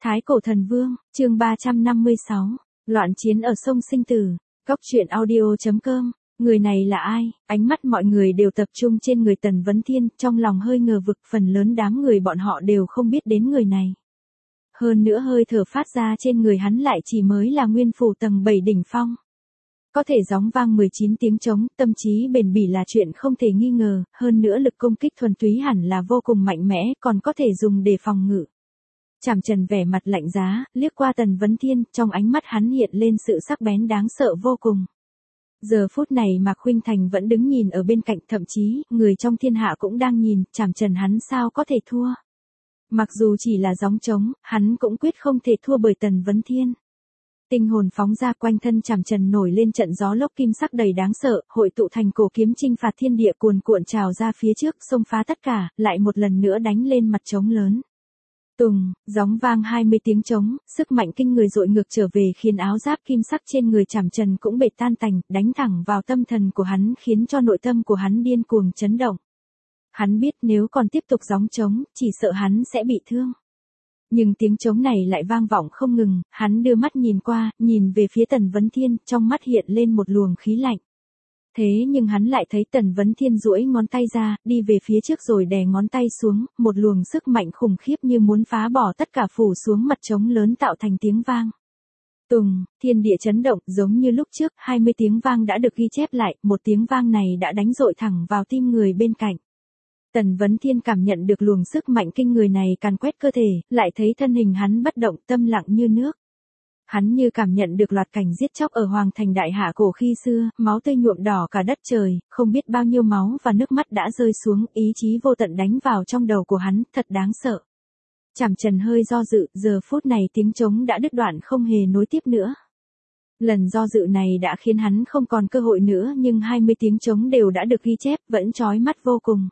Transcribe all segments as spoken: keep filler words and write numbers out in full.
Thái Cổ Thần Vương, chương ba trăm năm mươi sáu, loạn chiến ở sông Sinh Tử, Góc truyện audio chấm com. Người này là ai? Ánh mắt mọi người đều tập trung trên người Tần Vấn Thiên, trong lòng hơi ngờ vực, phần lớn đám người bọn họ đều không biết đến người này. Hơn nữa hơi thở phát ra trên người hắn lại chỉ mới là nguyên phủ tầng bảy đỉnh phong. Có thể gióng vang mười chín tiếng trống, tâm trí bền bỉ là chuyện không thể nghi ngờ, hơn nữa lực công kích thuần túy hẳn là vô cùng mạnh mẽ, còn có thể dùng để phòng ngự. Trảm Trần vẻ mặt lạnh giá, liếc qua Tần Vấn Thiên, trong ánh mắt hắn hiện lên sự sắc bén đáng sợ vô cùng. Giờ phút này Mạc Khuynh Thành vẫn đứng nhìn ở bên cạnh, thậm chí, người trong thiên hạ cũng đang nhìn, Trảm Trần hắn sao có thể thua. Mặc dù chỉ là gióng trống, hắn cũng quyết không thể thua bởi Tần Vấn Thiên. Tinh hồn phóng ra, quanh thân Trảm Trần nổi lên trận gió lốc kim sắc đầy đáng sợ, hội tụ thành cổ kiếm chinh phạt thiên địa cuồn cuộn trào ra phía trước, xông phá tất cả, lại một lần nữa đánh lên mặt trống lớn. Tùng, gióng vang hai mươi tiếng trống, sức mạnh kinh người dội ngược trở về khiến áo giáp kim sắc trên người Trảm Trần cũng bệt tan tành, đánh thẳng vào tâm thần của hắn khiến cho nội tâm của hắn điên cuồng chấn động. Hắn biết nếu còn tiếp tục gióng trống, chỉ sợ hắn sẽ bị thương. Nhưng tiếng trống này lại vang vọng không ngừng, hắn đưa mắt nhìn qua, nhìn về phía Tần Vấn Thiên, trong mắt hiện lên một luồng khí lạnh. Thế nhưng hắn lại thấy Tần Vấn Thiên duỗi ngón tay ra, đi về phía trước rồi đè ngón tay xuống, một luồng sức mạnh khủng khiếp như muốn phá bỏ tất cả phủ xuống mặt trống lớn tạo thành tiếng vang. Tùng, thiên địa chấn động, giống như lúc trước, hai mươi tiếng vang đã được ghi chép lại, một tiếng vang này đã đánh dội thẳng vào tim người bên cạnh. Tần Vấn Thiên cảm nhận được luồng sức mạnh kinh người này càn quét cơ thể, lại thấy thân hình hắn bất động, tâm lặng như nước. Hắn như cảm nhận được loạt cảnh giết chóc ở Hoàng Thành Đại Hạ cổ khi xưa, máu tươi nhuộm đỏ cả đất trời, không biết bao nhiêu máu và nước mắt đã rơi xuống, ý chí vô tận đánh vào trong đầu của hắn, thật đáng sợ. Trảm Trần hơi do dự, giờ phút này tiếng trống đã đứt đoạn không hề nối tiếp nữa. Lần do dự này đã khiến hắn không còn cơ hội nữa, nhưng hai mươi tiếng trống đều đã được ghi chép, vẫn chói mắt vô cùng.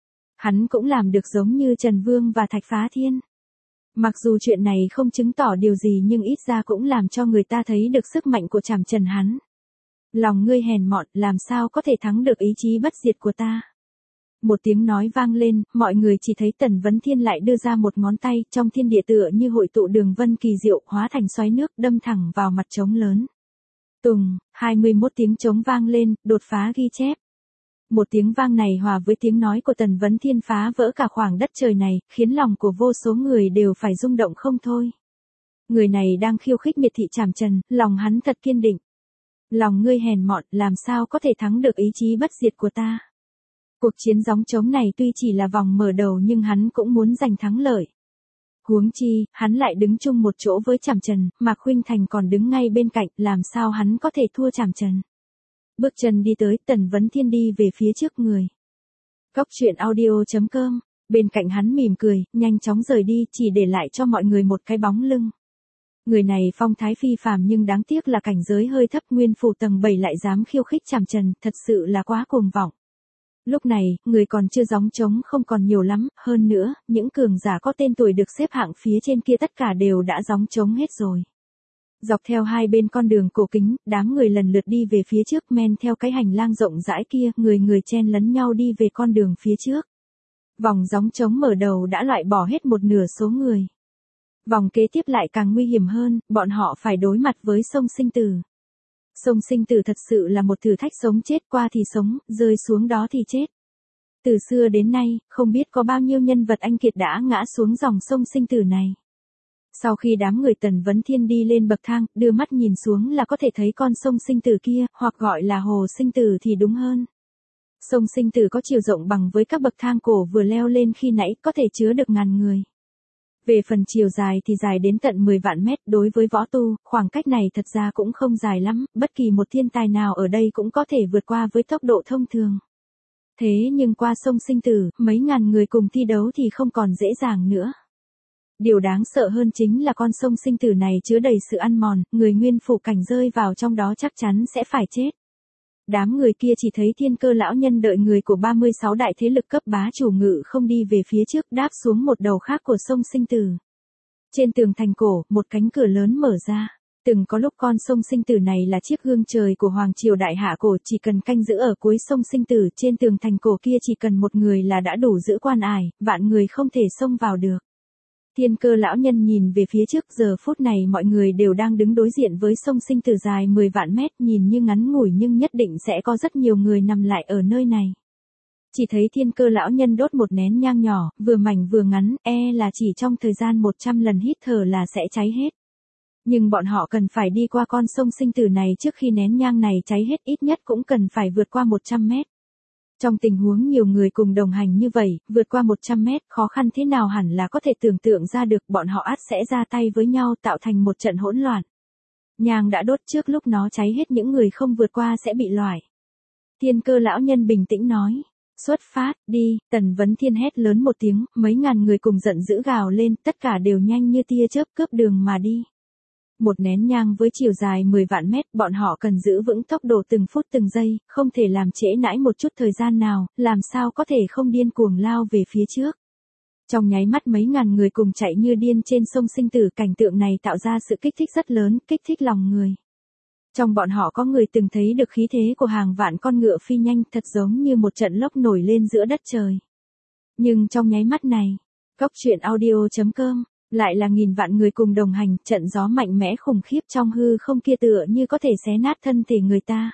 Hắn cũng làm được giống như Trần Vương và Thạch Phá Thiên. Mặc dù chuyện này không chứng tỏ điều gì nhưng ít ra cũng làm cho người ta thấy được sức mạnh của Trảm Trần hắn. Lòng ngươi hèn mọn, làm sao có thể thắng được ý chí bất diệt của ta. Một tiếng nói vang lên, mọi người chỉ thấy Tần Vấn Thiên lại đưa ra một ngón tay, trong thiên địa tựa như hội tụ đường vân kỳ diệu, hóa thành xoáy nước, đâm thẳng vào mặt trống lớn. Tùng, hai mươi mốt tiếng trống vang lên, đột phá ghi chép. Một tiếng vang này hòa với tiếng nói của Tần Vấn Thiên phá vỡ cả khoảng đất trời này, khiến lòng của vô số người đều phải rung động không thôi. Người này đang khiêu khích miệt thị Trảm Trần, lòng hắn thật kiên định. Lòng ngươi hèn mọn, làm sao có thể thắng được ý chí bất diệt của ta. Cuộc chiến gióng trống này tuy chỉ là vòng mở đầu nhưng hắn cũng muốn giành thắng lợi. Huống chi, hắn lại đứng chung một chỗ với Trảm Trần, Mạc Khuynh Thành còn đứng ngay bên cạnh, làm sao hắn có thể thua Trảm Trần. Bước chân đi tới, Tần Vấn Thiên đi về phía trước người. Góc truyện audio chấm com, bên cạnh hắn mỉm cười, nhanh chóng rời đi, chỉ để lại cho mọi người một cái bóng lưng. Người này phong thái phi phàm nhưng đáng tiếc là cảnh giới hơi thấp, nguyên phủ tầng bảy lại dám khiêu khích Trảm Trần, thật sự là quá cuồng vọng. Lúc này, người còn chưa gióng trống không còn nhiều lắm, hơn nữa, những cường giả có tên tuổi được xếp hạng phía trên kia tất cả đều đã gióng trống hết rồi. Dọc theo hai bên con đường cổ kính, đám người lần lượt đi về phía trước, men theo cái hành lang rộng rãi kia, người người chen lấn nhau đi về con đường phía trước. Vòng gióng trống mở đầu đã loại bỏ hết một nửa số người. Vòng kế tiếp lại càng nguy hiểm hơn, bọn họ phải đối mặt với sông Sinh Tử. Sông Sinh Tử thật sự là một thử thách, sống chết, qua thì sống, rơi xuống đó thì chết. Từ xưa đến nay, không biết có bao nhiêu nhân vật anh kiệt đã ngã xuống dòng sông Sinh Tử này. Sau khi đám người Tần Vấn Thiên đi lên bậc thang, đưa mắt nhìn xuống là có thể thấy con sông Sinh Tử kia, hoặc gọi là hồ Sinh Tử thì đúng hơn. Sông Sinh Tử có chiều rộng bằng với các bậc thang cổ vừa leo lên khi nãy, có thể chứa được ngàn người. Về phần chiều dài thì dài đến tận mười vạn mét, đối với võ tu, khoảng cách này thật ra cũng không dài lắm, bất kỳ một thiên tài nào ở đây cũng có thể vượt qua với tốc độ thông thường. Thế nhưng qua sông Sinh Tử, mấy ngàn người cùng thi đấu thì không còn dễ dàng nữa. Điều đáng sợ hơn chính là con sông Sinh Tử này chứa đầy sự ăn mòn, người nguyên phủ cảnh rơi vào trong đó chắc chắn sẽ phải chết. Đám người kia chỉ thấy Thiên Cơ lão nhân đợi người của ba mươi sáu đại thế lực cấp bá chủ ngự không đi về phía trước, đáp xuống một đầu khác của sông Sinh Tử. Trên tường thành cổ, một cánh cửa lớn mở ra. Từng có lúc con sông Sinh Tử này là chiếc gương trời của Hoàng Triều Đại Hạ cổ, chỉ cần canh giữ ở cuối sông Sinh Tử, trên tường thành cổ kia chỉ cần một người là đã đủ giữ quan ải, vạn người không thể xông vào được. Thiên Cơ lão nhân nhìn về phía trước, giờ phút này mọi người đều đang đứng đối diện với sông sinh tử dài mười vạn mét, nhìn như ngắn ngủi nhưng nhất định sẽ có rất nhiều người nằm lại ở nơi này. Chỉ thấy Thiên Cơ lão nhân đốt một nén nhang nhỏ, vừa mảnh vừa ngắn, e là chỉ trong thời gian một trăm lần hít thở là sẽ cháy hết. Nhưng bọn họ cần phải đi qua con sông sinh tử này trước khi nén nhang này cháy hết, ít nhất cũng cần phải vượt qua một trăm mét. Trong tình huống nhiều người cùng đồng hành như vậy, vượt qua một trăm mét, khó khăn thế nào hẳn là có thể tưởng tượng ra được, bọn họ ắt sẽ ra tay với nhau tạo thành một trận hỗn loạn. Nhang đã đốt, trước lúc nó cháy hết những người không vượt qua sẽ bị loại. Thiên Cơ lão nhân bình tĩnh nói. Xuất phát, đi, Tần Vấn Thiên hét lớn một tiếng, mấy ngàn người cùng giận dữ gào lên, tất cả đều nhanh như tia chớp cướp đường mà đi. Một nén nhang với chiều dài mười vạn mét, bọn họ cần giữ vững tốc độ từng phút từng giây, không thể làm trễ nãi một chút thời gian nào, làm sao có thể không điên cuồng lao về phía trước. Trong nháy mắt mấy ngàn người cùng chạy như điên trên sông sinh tử, cảnh tượng này tạo ra sự kích thích rất lớn, kích thích lòng người. Trong bọn họ có người từng thấy được khí thế của hàng vạn con ngựa phi nhanh, thật giống như một trận lốc nổi lên giữa đất trời. Nhưng trong nháy mắt này, Cốc truyện audio chấm com lại là nghìn vạn người cùng đồng hành, trận gió mạnh mẽ khủng khiếp trong hư không kia tựa như có thể xé nát thân thể người ta.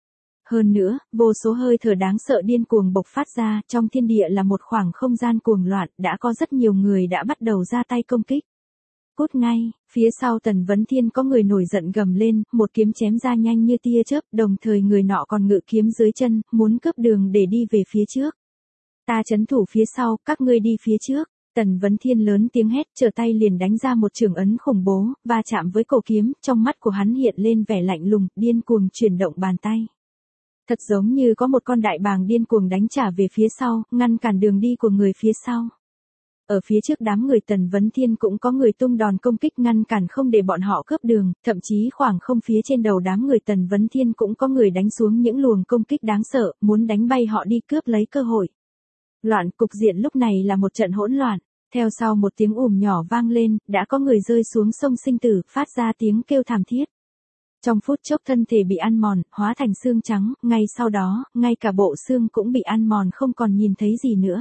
Hơn nữa, vô số hơi thở đáng sợ điên cuồng bộc phát ra, trong thiên địa là một khoảng không gian cuồng loạn, đã có rất nhiều người đã bắt đầu ra tay công kích. Cút ngay, phía sau Tần Vấn Thiên có người nổi giận gầm lên, một kiếm chém ra nhanh như tia chớp, đồng thời người nọ còn ngự kiếm dưới chân, muốn cướp đường để đi về phía trước. Ta trấn thủ phía sau, các ngươi đi phía trước. Tần Vấn Thiên lớn tiếng hét, trở tay liền đánh ra một chưởng ấn khủng bố, va chạm với cổ kiếm, trong mắt của hắn hiện lên vẻ lạnh lùng, điên cuồng chuyển động bàn tay. Thật giống như có một con đại bàng điên cuồng đánh trả về phía sau, ngăn cản đường đi của người phía sau. Ở phía trước đám người Tần Vấn Thiên cũng có người tung đòn công kích ngăn cản không để bọn họ cướp đường, thậm chí khoảng không phía trên đầu đám người Tần Vấn Thiên cũng có người đánh xuống những luồng công kích đáng sợ, muốn đánh bay họ đi cướp lấy cơ hội. Loạn, cục diện lúc này là một trận hỗn loạn, theo sau một tiếng ùm nhỏ vang lên, đã có người rơi xuống sông sinh tử, phát ra tiếng kêu thảm thiết. Trong phút chốc thân thể bị ăn mòn, hóa thành xương trắng, ngay sau đó, ngay cả bộ xương cũng bị ăn mòn không còn nhìn thấy gì nữa.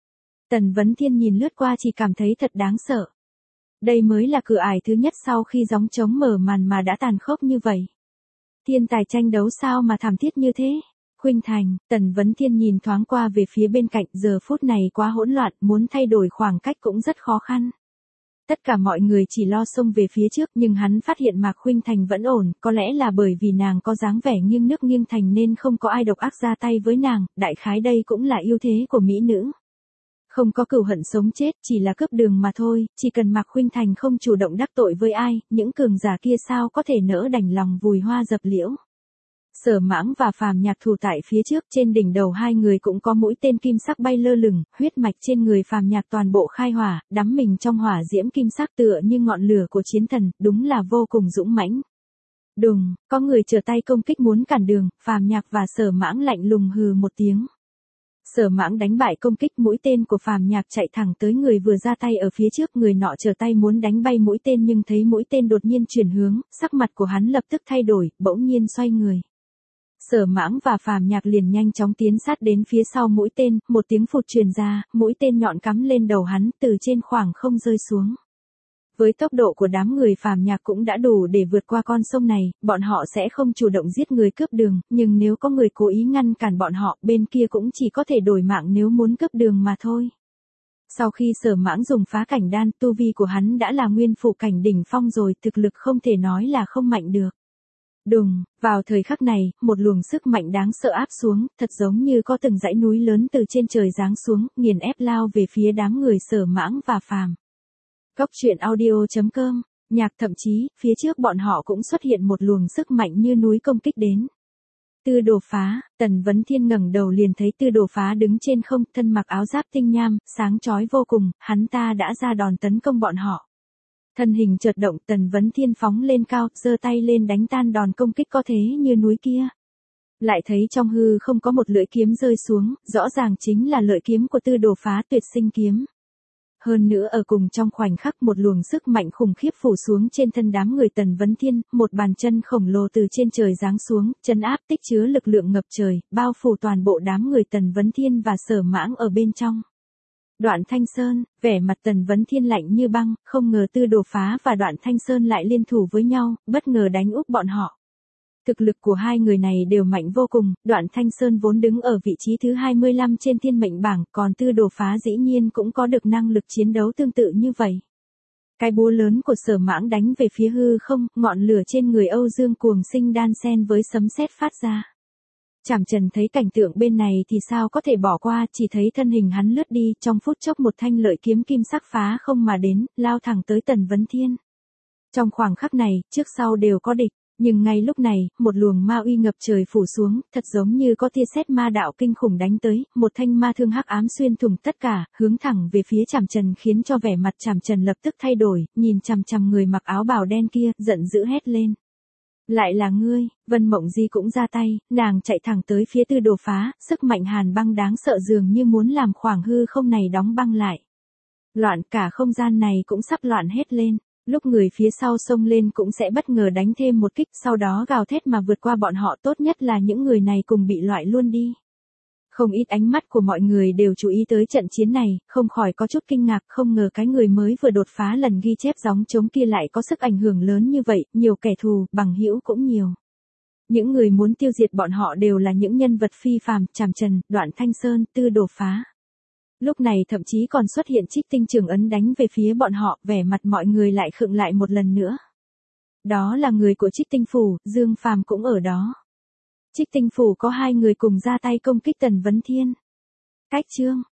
Tần Vấn Thiên nhìn lướt qua chỉ cảm thấy thật đáng sợ. Đây mới là cửa ải thứ nhất sau khi gióng trống mở màn mà đã tàn khốc như vậy. Thiên tài tranh đấu sao mà thảm thiết như thế? Khuynh Thành, Tần Vấn Thiên nhìn thoáng qua về phía bên cạnh, giờ phút này quá hỗn loạn, muốn thay đổi khoảng cách cũng rất khó khăn. Tất cả mọi người chỉ lo xông về phía trước, nhưng hắn phát hiện Mạc Khuynh Thành vẫn ổn, có lẽ là bởi vì nàng có dáng vẻ nghiêng nước nghiêng thành nên không có ai độc ác ra tay với nàng, đại khái đây cũng là ưu thế của mỹ nữ. Không có cừu hận sống chết, chỉ là cướp đường mà thôi, chỉ cần Mạc Khuynh Thành không chủ động đắc tội với ai, những cường giả kia sao có thể nỡ đành lòng vùi hoa dập liễu. Sở Mãng và Phàm Nhạc thủ tại phía trước, trên đỉnh đầu hai người cũng có mũi tên kim sắc bay lơ lửng, huyết mạch trên người Phàm Nhạc toàn bộ khai hỏa, đắm mình trong hỏa diễm kim sắc tựa như ngọn lửa của chiến thần, đúng là vô cùng dũng mãnh. Đùng, có người trở tay công kích muốn cản đường, Phàm Nhạc và Sở Mãng lạnh lùng hừ một tiếng. Sở Mãng đánh bại công kích mũi tên của Phàm Nhạc chạy thẳng tới người vừa ra tay ở phía trước, người nọ trở tay muốn đánh bay mũi tên nhưng thấy mũi tên đột nhiên chuyển hướng, sắc mặt của hắn lập tức thay đổi, bỗng nhiên xoay người. Sở Mãng và Phàm Nhạc liền nhanh chóng tiến sát đến phía sau mũi tên, một tiếng phụt truyền ra, mũi tên nhọn cắm lên đầu hắn, từ trên khoảng không rơi xuống. Với tốc độ của đám người Phàm Nhạc cũng đã đủ để vượt qua con sông này, bọn họ sẽ không chủ động giết người cướp đường, nhưng nếu có người cố ý ngăn cản bọn họ, bên kia cũng chỉ có thể đổi mạng nếu muốn cướp đường mà thôi. Sau khi Sở Mãng dùng phá cảnh đan, tu vi của hắn đã là nguyên phủ cảnh đỉnh phong rồi, thực lực không thể nói là không mạnh được. Đùng, vào thời khắc này, một luồng sức mạnh đáng sợ áp xuống, thật giống như có từng dãy núi lớn từ trên trời giáng xuống, nghiền ép lao về phía đám người Sở Mãng và Phàm. Cốc truyện audio chấm com, nhạc thậm chí, phía trước bọn họ cũng xuất hiện một luồng sức mạnh như núi công kích đến. Tư Đồ Phá, Tần Vấn Thiên ngẩng đầu liền thấy Tư Đồ Phá đứng trên không, thân mặc áo giáp tinh nham, sáng chói vô cùng, hắn ta đã ra đòn tấn công bọn họ. Thân hình chợt động, Tần Vấn Thiên phóng lên cao, giơ tay lên đánh tan đòn công kích có thế như núi kia. Lại thấy trong hư không có một lưỡi kiếm rơi xuống, rõ ràng chính là lợi kiếm của Tư Đồ Phá Tuyệt Sinh kiếm. Hơn nữa ở cùng trong khoảnh khắc một luồng sức mạnh khủng khiếp phủ xuống trên thân đám người Tần Vấn Thiên, một bàn chân khổng lồ từ trên trời giáng xuống, chân áp tích chứa lực lượng ngập trời, bao phủ toàn bộ đám người Tần Vấn Thiên và Sở Mãng ở bên trong. Đoạn Thanh Sơn, vẻ mặt Tần Vấn Thiên lạnh như băng, không ngờ Tư Đồ Phá và Đoạn Thanh Sơn lại liên thủ với nhau, bất ngờ đánh úp bọn họ. Thực lực của hai người này đều mạnh vô cùng, Đoạn Thanh Sơn vốn đứng ở vị trí thứ hai mươi lăm trên thiên mệnh bảng, còn Tư Đồ Phá dĩ nhiên cũng có được năng lực chiến đấu tương tự như vậy. Cái búa lớn của Sở Mãng đánh về phía hư không, ngọn lửa trên người Âu Dương Cuồng Sinh đan xen với sấm sét phát ra. Trảm Trần thấy cảnh tượng bên này thì sao có thể bỏ qua, chỉ thấy thân hình hắn lướt đi, trong phút chốc một thanh lợi kiếm kim sắc phá không mà đến, lao thẳng tới Tần Vấn Thiên. Trong khoảng khắc này, trước sau đều có địch, nhưng ngay lúc này, một luồng ma uy ngập trời phủ xuống, thật giống như có tia sét ma đạo kinh khủng đánh tới, một thanh ma thương hắc ám xuyên thủng tất cả, hướng thẳng về phía Trảm Trần khiến cho vẻ mặt Trảm Trần lập tức thay đổi, nhìn chằm chằm người mặc áo bào đen kia, giận dữ hét lên. Lại là ngươi, Vân Mộng Di cũng ra tay, nàng chạy thẳng tới phía Tư Đồ Phá, sức mạnh hàn băng đáng sợ dường như muốn làm khoảng hư không này đóng băng lại. Loạn, cả không gian này cũng sắp loạn hết lên, lúc người phía sau xông lên cũng sẽ bất ngờ đánh thêm một kích, sau đó gào thét mà vượt qua bọn họ, tốt nhất là những người này cùng bị loại luôn đi. Không ít ánh mắt của mọi người đều chú ý tới trận chiến này, không khỏi có chút kinh ngạc, không ngờ cái người mới vừa đột phá lần ghi chép gióng trống kia lại có sức ảnh hưởng lớn như vậy, nhiều kẻ thù, bằng hữu cũng nhiều. Những người muốn tiêu diệt bọn họ đều là những nhân vật phi phàm, Trảm Trần, Đoạn Thanh Sơn, Tư Đồ Phá. Lúc này thậm chí còn xuất hiện Trích Tinh Trường Ấn đánh về phía bọn họ, vẻ mặt mọi người lại khựng lại một lần nữa. Đó là người của Trích Tinh Phủ, Dương Phàm cũng ở đó. Trích Tinh Phủ có hai người cùng ra tay công kích Tần Vấn Thiên. Cách chương